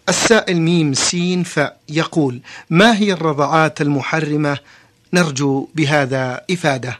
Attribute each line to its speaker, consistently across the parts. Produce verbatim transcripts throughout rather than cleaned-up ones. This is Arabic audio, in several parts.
Speaker 1: السائل ميم سين فاء يقول: ما هي الرضعات المحرمة؟ نرجو بهذا إفادة.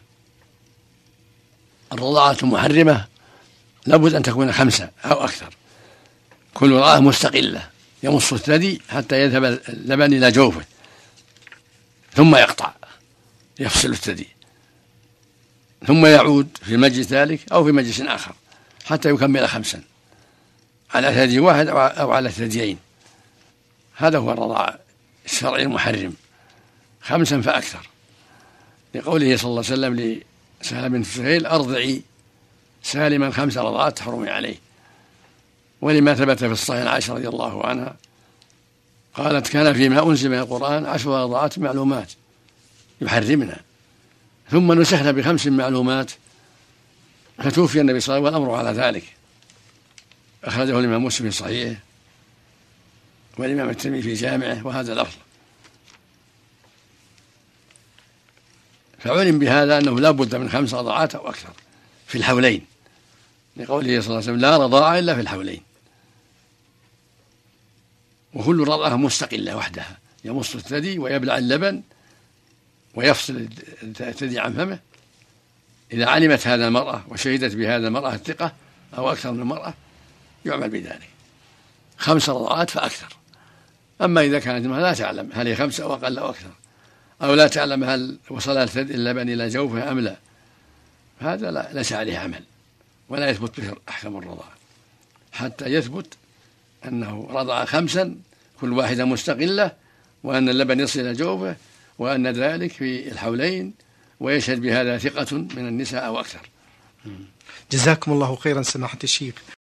Speaker 2: الرضاعة المحرمة لابد أن تكون خمسة أو أكثر، كل رضاعة مستقلة، يمص الثدي حتى يذهب اللبن إلى جوفه ثم يقطع، يفصل الثدي ثم يعود في مجلس ذلك أو في مجلس آخر حتى يكمل خمسا على ثدي واحد أو على ثديين. هذا هو الرضاع الشرعي المحرم، خمسا فأكثر، لقوله صلى الله عليه وسلم لسهل بنت سهيل: أرضعي سالما خمس رضعات تحرمي عليه. ولما ثبت في الصحيح عائشة رضي الله عنها قالت: كان فيما أنزل من القرآن عشر رضعات معلومات يحرمنا، ثم نسخنا بخمس معلومات، فتوفي النبي صلى الله عليه وسلم والأمر على ذلك. أخرجه الإمام مسلم في صحيحه والإمام الترمذي في جامعه، وهذا لفظ. فعلم بهذا أنه لا بد من خمس رضعات أو أكثر في الحولين، لقوله صلى الله عليه وسلم: لا رضاعة إلا في الحولين. وكل رضعة مستقلة وحدها، يمص الثدي ويبلع اللبن ويفصل الثدي عن فمه. إذا علمت هذا المرأة وشهدت بهذا المرأة الثقة أو أكثر من المرأة يعمل بذلك، خمس رضعات فأكثر. أما إذا كانت لا تعلم هل هي خمسة أو أقل أو أكثر، أو لا تعلم هل وصل اللبن إلى جوفها أم لا، هذا لا ليس عليه عمل ولا يثبت به أحكام الرضاعة حتى يثبت أنه رضع خمسا كل واحدة مستقلة، وأن اللبن يصل إلى جوفه، وأن ذلك في الحولين، ويشهد بهذا ثقة من النساء أو أكثر.
Speaker 1: جزاكم الله خيرا سماحة الشيخ.